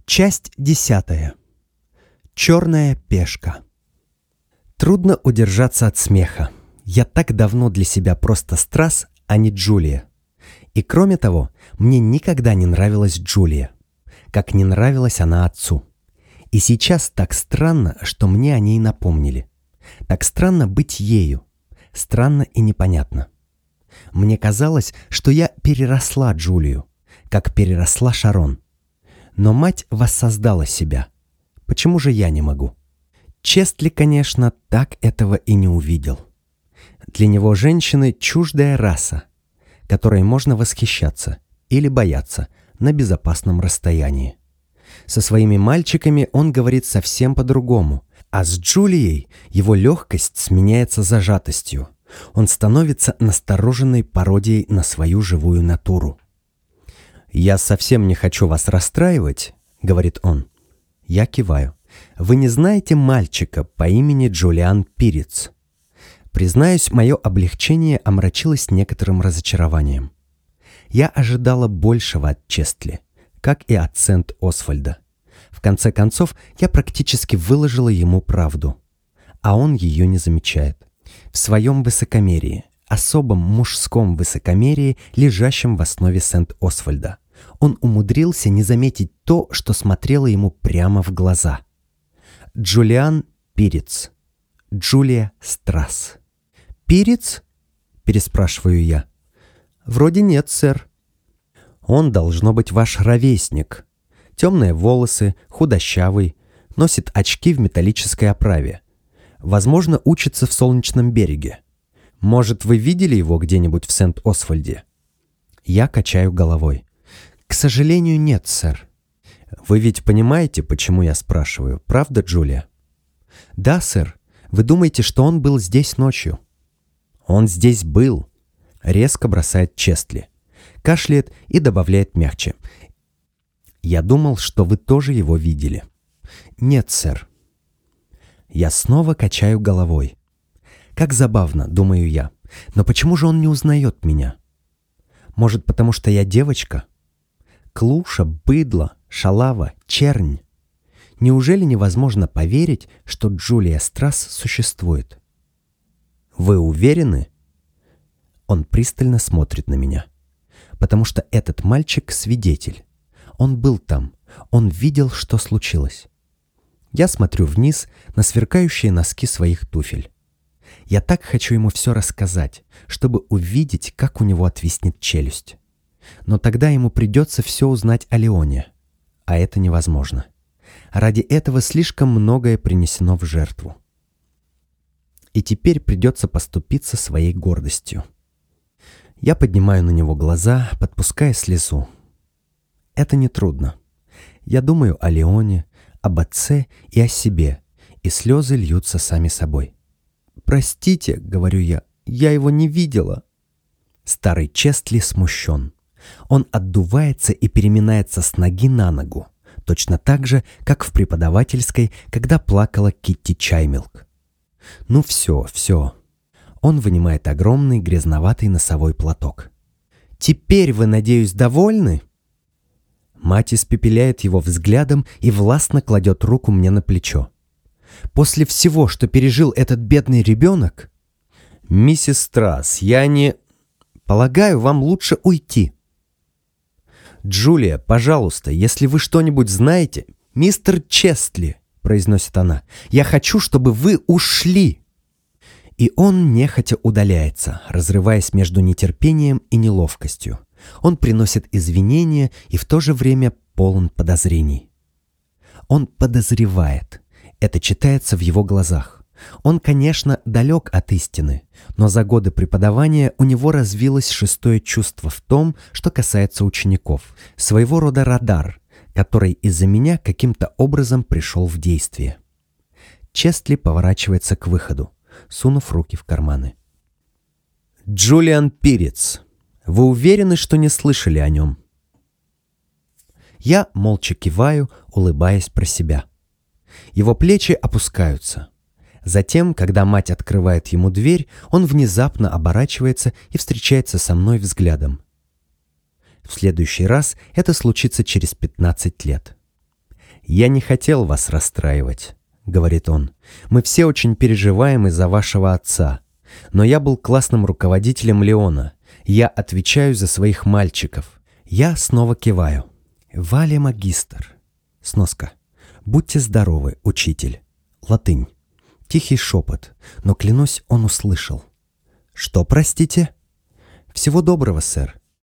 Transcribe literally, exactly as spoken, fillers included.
Часть десятая. Черная пешка. Трудно удержаться от смеха. Я так давно для себя просто Страс, а не Джулия. И кроме того, мне никогда не нравилась Джулия, как не нравилась она отцу. И сейчас так странно, что мне о ней напомнили. Так странно быть ею. Странно и непонятно. Мне казалось, что я переросла Джулию, как переросла Шарон. Но мать воссоздала себя. Почему же я не могу? Честли, конечно, так этого и не увидел. Для него женщины — чуждая раса, которой можно восхищаться или бояться на безопасном расстоянии. Со своими мальчиками он говорит совсем по-другому, а с Джулией его легкость сменяется зажатостью. Он становится настороженной пародией на свою живую натуру. «Я совсем не хочу вас расстраивать», — говорит он. Я киваю. «Вы не знаете мальчика по имени Джулиан Пирец?» Признаюсь, мое облегчение омрачилось некоторым разочарованием. Я ожидала большего от Честли, как и от Сент-Освальда. В конце концов, я практически выложила ему правду, а он ее не замечает. В своем высокомерии, особом мужском высокомерии, лежащем в основе Сент-Освальда, он умудрился не заметить то, что смотрело ему прямо в глаза. Джулиан Пирец. Джулия Страс. «Пирец?» — переспрашиваю я. «Вроде нет, сэр». «Он должно быть ваш ровесник. Темные волосы, худощавый, носит очки в металлической оправе. Возможно, учится в Солнечном береге. Может, вы видели его где-нибудь в Сент-Освальде?» Я качаю головой. «К сожалению, нет, сэр». «Вы ведь понимаете, почему я спрашиваю, правда, Джулия?» «Да, сэр. Вы думаете, что он был здесь ночью?» «Он здесь был», — резко бросает Честли. Кашляет и добавляет мягче. «Я думал, что вы тоже его видели». «Нет, сэр». Я снова качаю головой. Как забавно, думаю я. Но почему же он не узнает меня? Может, потому что я девочка? Клуша, быдло, шалава, чернь. Неужели невозможно поверить, что Джулия Страс существует? Вы уверены? Он пристально смотрит на меня. Потому что этот мальчик — свидетель. Он был там. Он видел, что случилось. Я смотрю вниз на сверкающие носки своих туфель. Я так хочу ему все рассказать, чтобы увидеть, как у него отвиснет челюсть. Но тогда ему придется все узнать о Леоне. А это невозможно. Ради этого слишком многое принесено в жертву. И теперь придется поступиться своей гордостью. Я поднимаю на него глаза, подпуская слезу. Это нетрудно. Я думаю о Леоне, об отце и о себе, и слезы льются сами собой. «Простите», — говорю я, — «я его не видела». Старый Честли смущен. Он отдувается и переминается с ноги на ногу, точно так же, как в преподавательской, когда плакала Китти Чаймилк. «Ну все, все». Он вынимает огромный грязноватый носовой платок. «Теперь вы, надеюсь, довольны?» Мать испепеляет его взглядом и властно кладет руку мне на плечо. «После всего, что пережил этот бедный ребенок...» «Миссис Страс, я не...» «Полагаю, вам лучше уйти». «Джулия, пожалуйста, если вы что-нибудь знаете...» «Мистер Честли», — произносит она, — «я хочу, чтобы вы ушли». И он нехотя удаляется, разрываясь между нетерпением и неловкостью. Он приносит извинения и в то же время полон подозрений. Он подозревает. Это читается в его глазах. Он, конечно, далек от истины, но за годы преподавания у него развилось шестое чувство в том, что касается учеников. Своего рода радар, который из-за меня каким-то образом пришел в действие. Честли поворачивается к выходу, сунув руки в карманы. «Джулиан Пирец, вы уверены, что не слышали о нем?» Я молча киваю, улыбаясь про себя. Его плечи опускаются. Затем, когда мать открывает ему дверь, он внезапно оборачивается и встречается со мной взглядом. В следующий раз это случится через пятнадцать лет. «Я не хотел вас расстраивать», — говорит он. «Мы все очень переживаем из-за вашего отца. Но я был классным руководителем Леона. Я отвечаю за своих мальчиков». Я снова киваю. «Вале магистр». Сноска. «Будьте здоровы, учитель». Латынь. Тихий шепот, но, клянусь, он услышал. «Что, простите?» «Всего доброго, сэр.